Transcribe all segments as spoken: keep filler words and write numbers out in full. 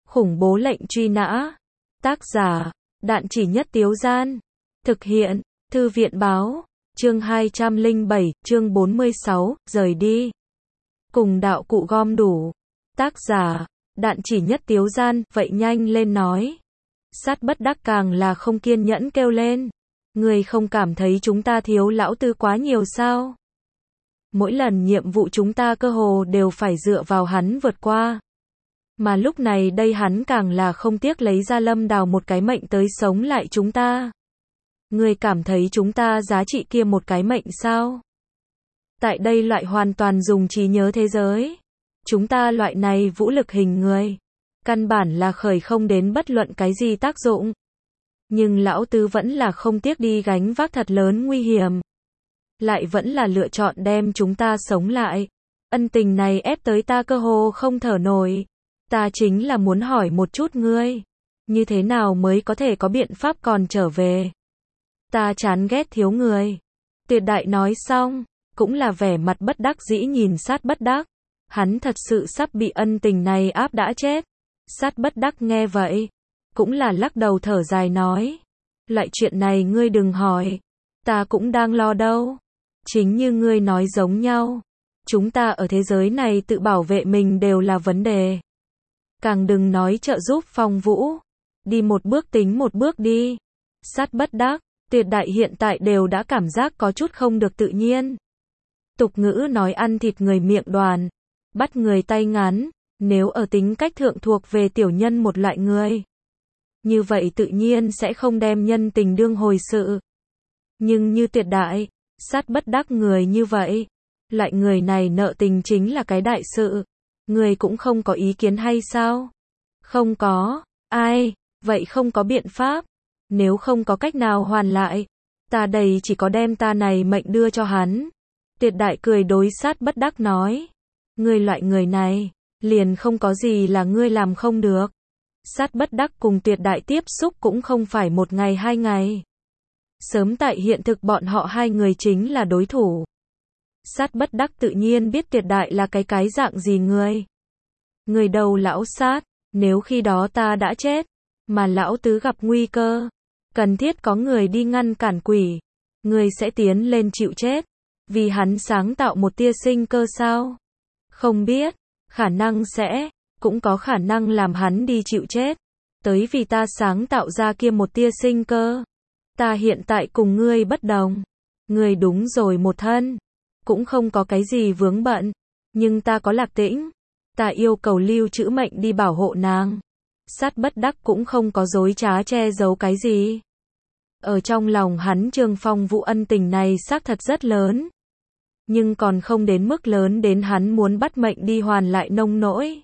Khủng bố lệnh truy nã. Tác giả, Đạn Chỉ Nhất Tiếu Gian. Thực hiện, Thư viện báo. Chương hai trăm lẻ bảy, chương bốn mươi sáu, rời đi. Cùng đạo cụ gom đủ. Tác giả, Đạn Chỉ Nhất Tiếu Gian, vậy nhanh lên nói. Sát Bất Đắc càng là không kiên nhẫn kêu lên. Người không cảm thấy chúng ta thiếu lão tư quá nhiều sao? Mỗi lần nhiệm vụ chúng ta cơ hồ đều phải dựa vào hắn vượt qua. Mà lúc này đây hắn càng là không tiếc lấy ra Lâm Đào một cái mệnh tới sống lại chúng ta. Người cảm thấy chúng ta giá trị kia một cái mệnh sao? Tại đây loại hoàn toàn dùng trí nhớ thế giới. Chúng ta loại này vũ lực hình người. Căn bản là khởi không đến bất luận cái gì tác dụng. Nhưng lão tứ vẫn là không tiếc đi gánh vác thật lớn nguy hiểm. Lại vẫn là lựa chọn đem chúng ta sống lại. Ân tình này ép tới ta cơ hồ không thở nổi. Ta chính là muốn hỏi một chút ngươi. Như thế nào mới có thể có biện pháp còn trở về? Ta chán ghét thiếu người. Tuyệt đại nói xong, cũng là vẻ mặt bất đắc dĩ nhìn Sát Bất Đắc. Hắn thật sự sắp bị ân tình này áp đã chết. Sát Bất Đắc nghe vậy, cũng là lắc đầu thở dài nói. Loại chuyện này ngươi đừng hỏi. Ta cũng đang lo đâu. Chính như ngươi nói giống nhau. Chúng ta ở thế giới này tự bảo vệ mình đều là vấn đề. Càng đừng nói trợ giúp Phong Vũ. Đi một bước tính một bước đi. Sát Bất Đắc, Tuyệt đại hiện tại đều đã cảm giác có chút không được tự nhiên. Tục ngữ nói ăn thịt người miệng đoàn, bắt người tay ngắn, nếu ở tính cách thượng thuộc về tiểu nhân một loại người. Như vậy tự nhiên sẽ không đem nhân tình đương hồi sự. Nhưng như Tuyệt đại, Sát Bất Đắc người như vậy, loại người này nợ tình chính là cái đại sự. Người cũng không có ý kiến hay sao? Không có. Ai? Vậy không có biện pháp. Nếu không có cách nào hoàn lại, ta đây chỉ có đem ta này mệnh đưa cho hắn. Tuyệt đại cười đối Sát Bất Đắc nói. Ngươi loại người này, liền không có gì là ngươi làm không được. Sát Bất Đắc cùng Tuyệt đại tiếp xúc cũng không phải một ngày hai ngày. Sớm tại hiện thực bọn họ hai người chính là đối thủ. Sát Bất Đắc tự nhiên biết Tuyệt đại là cái cái dạng gì người. Người đầu lão Sát, nếu khi đó ta đã chết, mà lão tứ gặp nguy cơ, cần thiết có người đi ngăn cản quỷ, người sẽ tiến lên chịu chết, vì hắn sáng tạo một tia sinh cơ sao? Không biết, khả năng sẽ, cũng có khả năng làm hắn đi chịu chết, tới vì ta sáng tạo ra kia một tia sinh cơ. Ta hiện tại cùng ngươi bất đồng, ngươi đúng rồi một thân, cũng không có cái gì vướng bận, nhưng ta có Lạc Tĩnh, ta yêu cầu lưu trữ mệnh đi bảo hộ nàng. Sát Bất Đắc cũng không có dối trá che giấu cái gì. Ở trong lòng hắn Trương Phong Vũ ân tình này xác thật rất lớn. Nhưng còn không đến mức lớn đến hắn muốn bắt mệnh đi hoàn lại nông nỗi.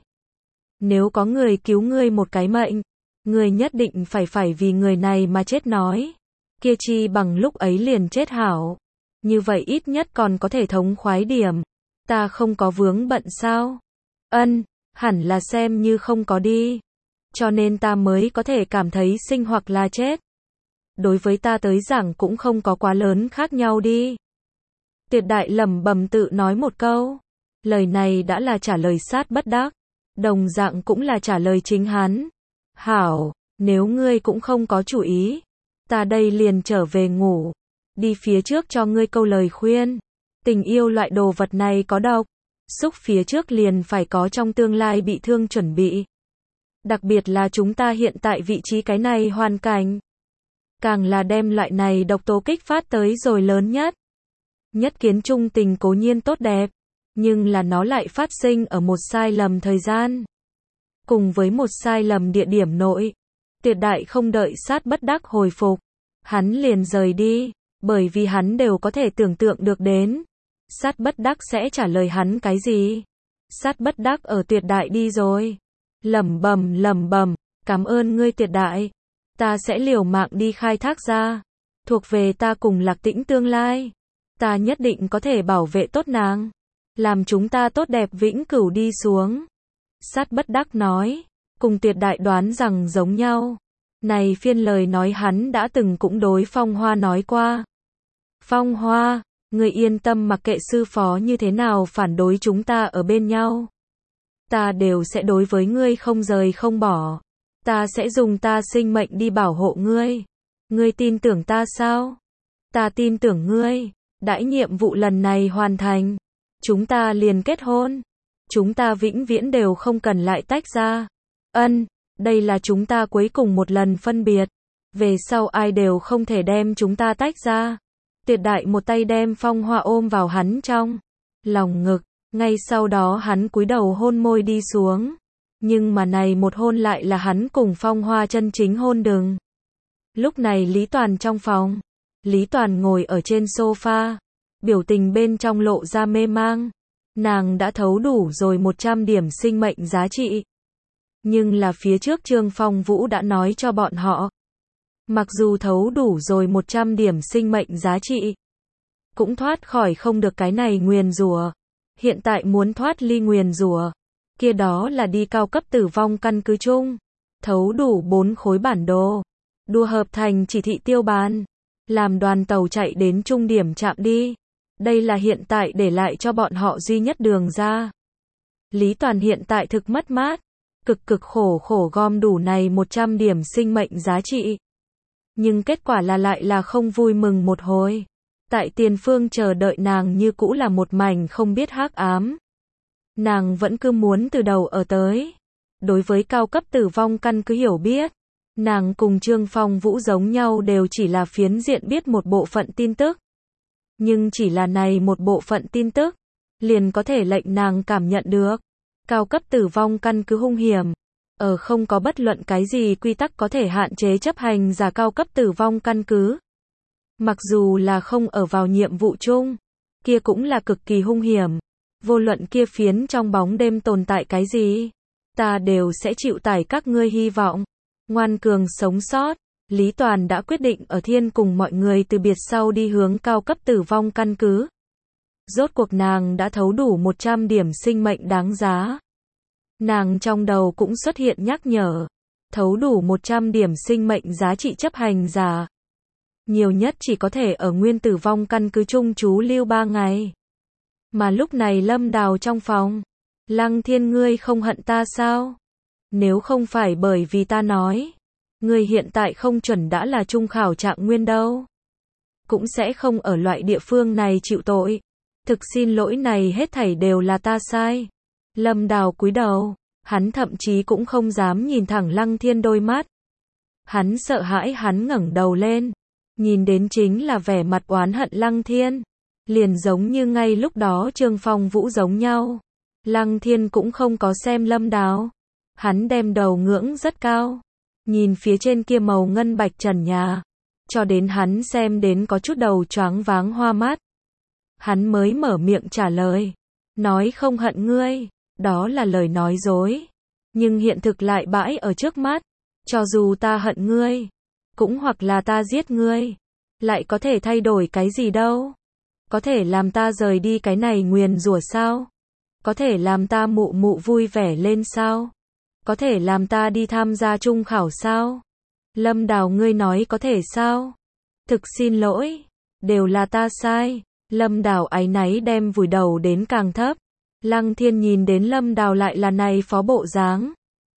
Nếu có người cứu ngươi một cái mệnh, ngươi nhất định phải phải vì người này mà chết nói. Kia chi bằng lúc ấy liền chết hảo. Như vậy ít nhất còn có thể thống khoái điểm. Ta không có vướng bận sao? Ân, hẳn là xem như không có đi. Cho nên ta mới có thể cảm thấy sinh hoặc là chết. Đối với ta tới giảng cũng không có quá lớn khác nhau đi. Tuyệt đại lẩm bẩm tự nói một câu. Lời này đã là trả lời Sát Bất Đắc. Đồng dạng cũng là trả lời chính hắn. Hảo, nếu ngươi cũng không có chủ ý, ta đây liền trở về ngủ. Đi phía trước cho ngươi câu lời khuyên. Tình yêu loại đồ vật này có độc. Xúc phía trước liền phải có trong tương lai bị thương chuẩn bị. Đặc biệt là chúng ta hiện tại vị trí cái này hoàn cảnh. Càng là đem loại này độc tố kích phát tới rồi lớn nhất. Nhất kiến trung tình cố nhiên tốt đẹp, nhưng là nó lại phát sinh ở một sai lầm thời gian. Cùng với một sai lầm địa điểm nội. Tuyệt đại không đợi Sát Bất Đắc hồi phục. Hắn liền rời đi, bởi vì hắn đều có thể tưởng tượng được đến. Sát Bất Đắc sẽ trả lời hắn cái gì? Sát Bất Đắc ở Tuyệt đại đi rồi. Lẩm bẩm lẩm bẩm, cảm ơn ngươi Tuyệt đại. Ta sẽ liều mạng đi khai thác ra. Thuộc về ta cùng Lạc Tĩnh tương lai. Ta nhất định có thể bảo vệ tốt nàng. Làm chúng ta tốt đẹp vĩnh cửu đi xuống. Sát Bất Đắc nói. Cùng Tuyệt đại đoán rằng giống nhau. Này phiên lời nói hắn đã từng cũng đối Phong Hoa nói qua. Phong Hoa, ngươi yên tâm mặc kệ sư phó như thế nào phản đối chúng ta ở bên nhau. ta đều sẽ đối với ngươi không rời không bỏ. Ta sẽ dùng ta sinh mệnh đi bảo hộ ngươi. Ngươi tin tưởng ta sao? Ta tin tưởng ngươi. Đãi nhiệm vụ lần này hoàn thành, chúng ta liền kết hôn. Chúng ta vĩnh viễn đều không cần lại tách ra. Ân, đây là chúng ta cuối cùng một lần phân biệt. Về sau ai đều không thể đem chúng ta tách ra. Tuyệt đại một tay đem Phong Hoa ôm vào hắn trong lòng ngực. Ngay sau đó hắn cúi đầu hôn môi đi xuống. Nhưng mà này một hôn lại là hắn cùng Phong Hoa chân chính hôn đừng. Lúc này Lý Toàn trong phòng. Lý Toàn ngồi ở trên sofa. Biểu tình bên trong lộ ra mê mang. Nàng đã thấu đủ rồi một trăm điểm sinh mệnh giá trị. Nhưng là phía trước Trương Phong Vũ đã nói cho bọn họ. Mặc dù thấu đủ rồi một trăm điểm sinh mệnh giá trị. Cũng thoát khỏi không được cái này nguyền rủa. Hiện tại muốn thoát ly nguyền rủa. Kia đó là đi cao cấp tử vong căn cứ chung. Thấu đủ bốn khối bản đồ. Đua hợp thành chỉ thị tiêu bán. Làm đoàn tàu chạy đến trung điểm chạm đi. Đây là hiện tại để lại cho bọn họ duy nhất đường ra. Lý Toàn hiện tại thực mất mát. Cực cực khổ khổ gom đủ này một trăm điểm sinh mệnh giá trị. Nhưng kết quả là lại là không vui mừng một hồi. Tại tiền phương chờ đợi nàng như cũ là một mảnh không biết hắc ám. Nàng vẫn cứ muốn từ đầu ở tới. Đối với cao cấp tử vong căn cứ hiểu biết. Nàng cùng Trương Phong Vũ giống nhau đều chỉ là phiến diện biết một bộ phận tin tức. Nhưng chỉ là này một bộ phận tin tức. Liền có thể lệnh nàng cảm nhận được. Cao cấp tử vong căn cứ hung hiểm. Ở không có bất luận cái gì quy tắc có thể hạn chế chấp hành giả cao cấp tử vong căn cứ. Mặc dù là không ở vào nhiệm vụ chung. Kia cũng là cực kỳ hung hiểm. Vô luận kia phiến trong bóng đêm tồn tại cái gì. Ta đều sẽ chịu tải các ngươi hy vọng. Ngoan cường sống sót. Lý Toàn đã quyết định ở thiên cùng mọi người từ biệt sau đi hướng cao cấp tử vong căn cứ. Rốt cuộc nàng đã thấu đủ một trăm điểm sinh mệnh đáng giá. Nàng trong đầu cũng xuất hiện nhắc nhở. Thấu đủ một trăm điểm sinh mệnh giá trị chấp hành giả. Nhiều nhất chỉ có thể ở nguyên tử vong căn cứ chung trú lưu ba ngày. Mà lúc này Lâm Đào trong phòng. Lăng Thiên ngươi không hận ta sao? Nếu không phải bởi vì ta nói. Ngươi hiện tại không chuẩn đã là trung khảo trạng nguyên đâu. Cũng sẽ không ở loại địa phương này chịu tội. Thực xin lỗi này hết thảy đều là ta sai. Lâm Đào cúi đầu. Hắn thậm chí cũng không dám nhìn thẳng Lăng Thiên đôi mắt. Hắn sợ hãi hắn ngẩng đầu lên. Nhìn đến chính là vẻ mặt oán hận Lăng Thiên. Liền giống như ngay lúc đó Trương Phong Vũ giống nhau. Lăng Thiên cũng không có xem Lâm Đào. Hắn đem đầu ngưỡng rất cao. Nhìn phía trên kia màu ngân bạch trần nhà. Cho đến hắn xem đến có chút đầu choáng váng hoa mắt. Hắn mới mở miệng trả lời. Nói không hận ngươi. Đó là lời nói dối. Nhưng hiện thực lại bãi ở trước mắt. Cho dù ta hận ngươi. Cũng hoặc là ta giết ngươi. Lại có thể thay đổi cái gì đâu. Có thể làm ta rời đi cái này nguyền rủa sao? Có thể làm ta mụ mụ vui vẻ lên sao? Có thể làm ta đi tham gia trung khảo sao? Lâm Đào ngươi nói có thể sao? Thực xin lỗi. Đều là ta sai. Lâm Đào áy náy đem vùi đầu đến càng thấp. Lăng Thiên nhìn đến Lâm Đào lại là này phó bộ dáng.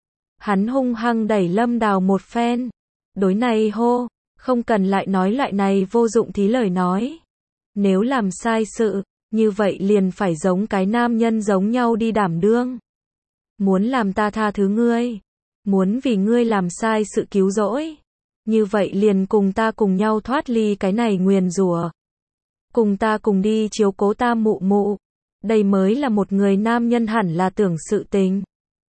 Hắn hung hăng đẩy Lâm Đào một phen. Đối này hô. Không cần lại nói lại này vô dụng thí lời nói. Nếu làm sai sự, như vậy liền phải giống cái nam nhân giống nhau đi đảm đương. Muốn làm ta tha thứ ngươi. Muốn vì ngươi làm sai sự cứu rỗi. Như vậy liền cùng ta cùng nhau thoát ly cái này nguyền rủa. Cùng ta cùng đi chiếu cố ta mụ mụ. Đây mới là một người nam nhân hẳn là tưởng sự tình.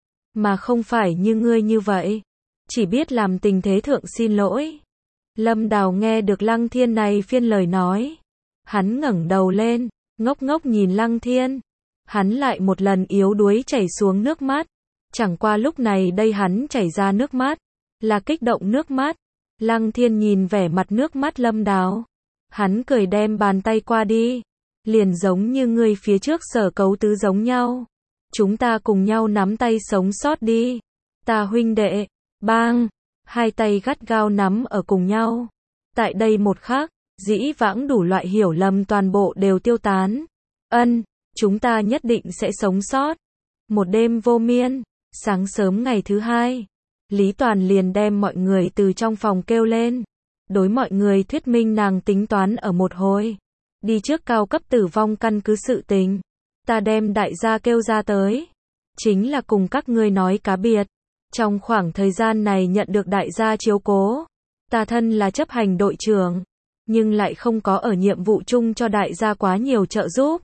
Mà không phải như ngươi như vậy. Chỉ biết làm tình thế thượng xin lỗi. Lâm Đào nghe được Lăng Thiên này phiên lời nói. Hắn ngẩng đầu lên, ngốc ngốc nhìn Lăng Thiên. Hắn lại một lần yếu đuối chảy xuống nước mắt. Chẳng qua lúc này đây hắn chảy ra nước mắt. Là kích động nước mắt. Lăng Thiên nhìn vẻ mặt nước mắt Lâm Đào. Hắn cười đem bàn tay qua đi. Liền giống như người phía trước sở cấu tứ giống nhau. Chúng ta cùng nhau nắm tay sống sót đi. Ta huynh đệ. Bang. Hai tay gắt gao nắm ở cùng nhau. Tại đây một khắc, dĩ vãng đủ loại hiểu lầm toàn bộ đều tiêu tán. Ân, chúng ta nhất định sẽ sống sót. Một đêm vô miên, sáng sớm ngày thứ hai, Lý Toàn liền đem mọi người từ trong phòng kêu lên. Đối mọi người thuyết minh nàng tính toán ở một hồi. Đi trước cao cấp tử vong căn cứ sự tình. Ta đem đại gia kêu ra tới. Chính là cùng các ngươi nói cá biệt. Trong khoảng thời gian này nhận được đại gia chiếu cố. Ta thân là chấp hành đội trưởng. Nhưng lại không có ở nhiệm vụ chung cho đại gia quá nhiều trợ giúp.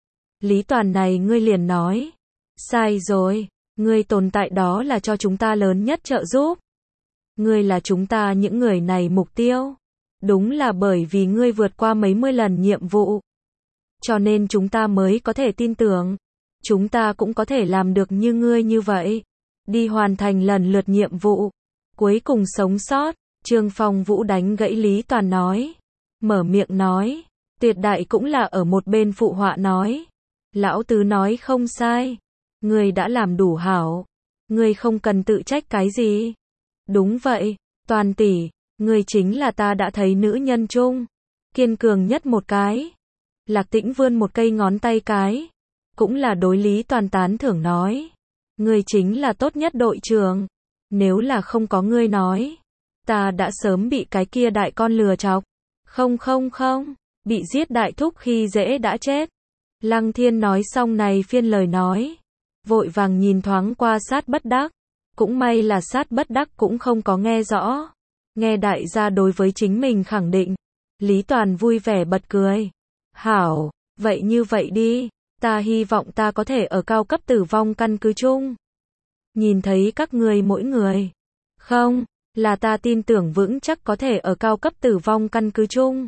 Lý Toàn này ngươi liền nói. Sai rồi. Ngươi tồn tại đó là cho chúng ta lớn nhất trợ giúp. Ngươi là chúng ta những người này mục tiêu. Đúng là bởi vì ngươi vượt qua mấy mươi lần nhiệm vụ. Cho nên chúng ta mới có thể tin tưởng. Chúng ta cũng có thể làm được như ngươi như vậy. Đi hoàn thành lần lượt nhiệm vụ. Cuối cùng sống sót. Trương Phong Vũ đánh gãy Lý Toàn nói. Mở miệng nói. Tuyệt đại cũng là ở một bên phụ họa nói. Lão tứ nói không sai. Ngươi đã làm đủ hảo. Ngươi không cần tự trách cái gì. Đúng vậy. Toàn tỷ. Ngươi chính là ta đã thấy nữ nhân chung. Kiên cường nhất một cái. Lạc Tĩnh vươn một cây ngón tay cái. Cũng là đối Lý Toàn tán thưởng nói. Ngươi chính là tốt nhất đội trưởng. Nếu là không có ngươi nói. Ta đã sớm bị cái kia đại con lừa chọc. Không không không. Bị giết đại thúc khi dễ đã chết. Lăng Thiên nói xong này phiên lời nói. Vội vàng nhìn thoáng qua Sát Bất Đắc. Cũng may là Sát Bất Đắc cũng không có nghe rõ. Nghe đại gia đối với chính mình khẳng định. Lý Toàn vui vẻ bật cười. Hảo, vậy như vậy đi. Ta hy vọng ta có thể ở cao cấp tử vong căn cứ chung. Nhìn thấy các người mỗi người. Không, là ta tin tưởng vững chắc có thể ở cao cấp tử vong căn cứ chung.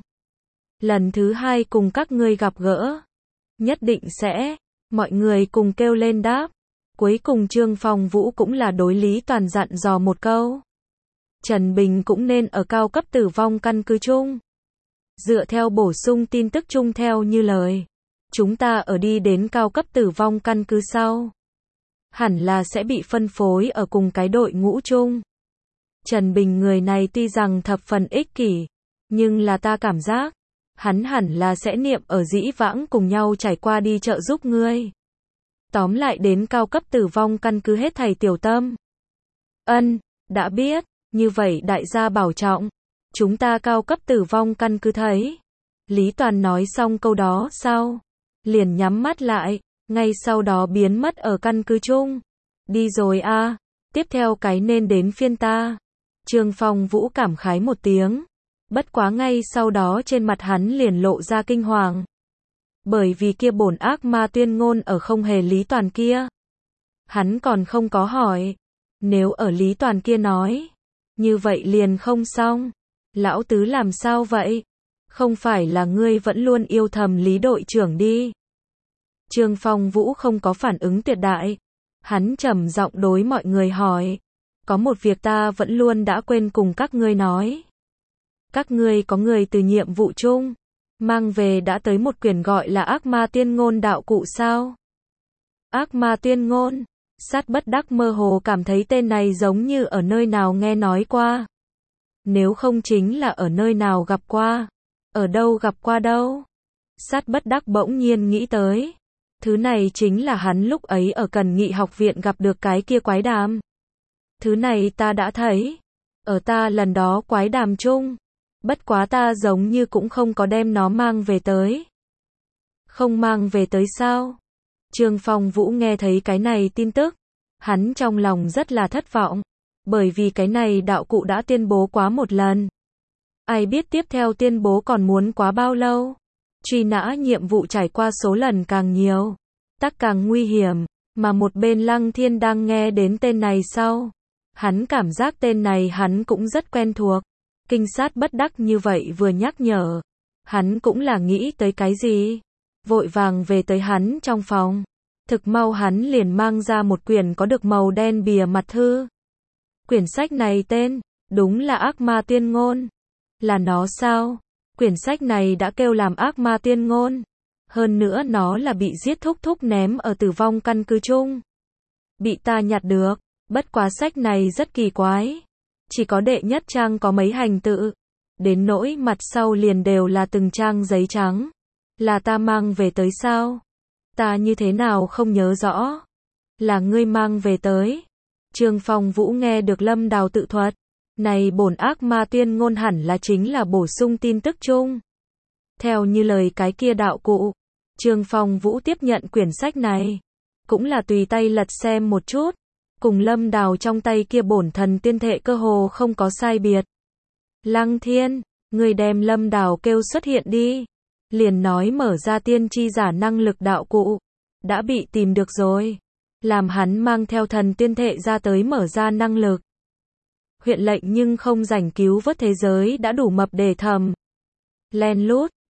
Lần thứ hai cùng các ngươi gặp gỡ. Nhất định sẽ. Mọi người cùng kêu lên đáp. Cuối cùng Trương Phong Vũ cũng là đối Lý Toàn dặn dò một câu. Trần Bình cũng nên ở cao cấp tử vong căn cứ chung. Dựa theo bổ sung tin tức chung theo như lời. Chúng ta ở đi đến cao cấp tử vong căn cứ sau. Hẳn là sẽ bị phân phối ở cùng cái đội ngũ chung. Trần Bình người này tuy rằng thập phần ích kỷ. Nhưng là ta cảm giác. Hắn hẳn là sẽ niệm ở dĩ vãng cùng nhau trải qua đi trợ giúp ngươi. Tóm lại đến cao cấp tử vong căn cứ hết thầy tiểu tâm. Ân, đã biết, như vậy đại gia bảo trọng. Chúng ta cao cấp tử vong căn cứ thấy. Lý Toàn nói xong câu đó sau. Liền nhắm mắt lại, ngay sau đó biến mất ở căn cứ chung. Đi rồi a, à, tiếp theo cái nên đến phiên ta. Trương Phong Vũ cảm khái một tiếng. Bất quá ngay sau đó trên mặt hắn liền lộ ra kinh hoàng. Bởi vì kia bổn ác ma tuyên ngôn ở không hề Lý Toàn kia. Hắn còn không có hỏi. Nếu ở Lý Toàn kia nói. Như vậy liền không xong. Lão tứ làm sao vậy? Không phải là ngươi vẫn luôn yêu thầm Lý đội trưởng đi. Trương Phong Vũ không có phản ứng tuyệt đại. Hắn trầm giọng đối mọi người hỏi. Có một việc ta vẫn luôn đã quên cùng các ngươi nói. Các ngươi có người từ nhiệm vụ chung. Mang về đã tới một quyển gọi là ác ma tuyên ngôn đạo cụ sao? Ác ma tuyên ngôn. Sát Bất Đắc mơ hồ cảm thấy tên này giống như ở nơi nào nghe nói qua. Nếu không chính là ở nơi nào gặp qua. Ở đâu gặp qua đâu? Sát Bất Đắc bỗng nhiên nghĩ tới. Thứ này chính là hắn lúc ấy ở Cần Nghị học viện gặp được cái kia quái đàm. Thứ này ta đã thấy. Ở ta lần đó quái đàm chung. Bất quá ta giống như cũng không có đem nó mang về tới. Không mang về tới sao? Trương Phong Vũ nghe thấy cái này tin tức. Hắn trong lòng rất là thất vọng. Bởi vì cái này đạo cụ đã tuyên bố quá một lần. Ai biết tiếp theo tuyên bố còn muốn quá bao lâu. Truy nã nhiệm vụ trải qua số lần càng nhiều. Tắc càng nguy hiểm. Mà một bên Lăng Thiên đang nghe đến tên này sau. Hắn cảm giác tên này hắn cũng rất quen thuộc. Kinh Sát Bất Đắc như vậy vừa nhắc nhở. Hắn cũng là nghĩ tới cái gì. Vội vàng về tới hắn trong phòng. Thực mau hắn liền mang ra một quyển có được màu đen bìa mặt thư. Quyển sách này tên, đúng là ác ma tuyên ngôn. Là nó sao? Quyển sách này đã kêu làm ác ma tuyên ngôn. Hơn nữa nó là bị giết thúc thúc ném ở tử vong căn cứ chung. Bị ta nhặt được, bất quá sách này rất kỳ quái. Chỉ có đệ nhất trang có mấy hành tự. Đến nỗi mặt sau liền đều là từng trang giấy trắng. Là ta mang về tới sao? Ta như thế nào không nhớ rõ. Là ngươi mang về tới. Trương Phong Vũ nghe được Lâm Đào tự thuật. Này bổn ác ma tuyên ngôn hẳn là chính là bổ sung tin tức chung. Theo như lời cái kia đạo cụ, Trương Phong Vũ tiếp nhận quyển sách này. Cũng là tùy tay lật xem một chút. Cùng Lâm Đào trong tay kia bổn thần tiên thệ cơ hồ không có sai biệt. Lăng Thiên, người đem Lâm Đào kêu xuất hiện đi. Liền nói mở ra tiên tri giả năng lực đạo cụ. Đã bị tìm được rồi. Làm hắn mang theo thần tiên thệ ra tới mở ra năng lực. Huyện lệnh nhưng không rảnh cứu vớt thế giới đã đủ mập để thầm. Len lút,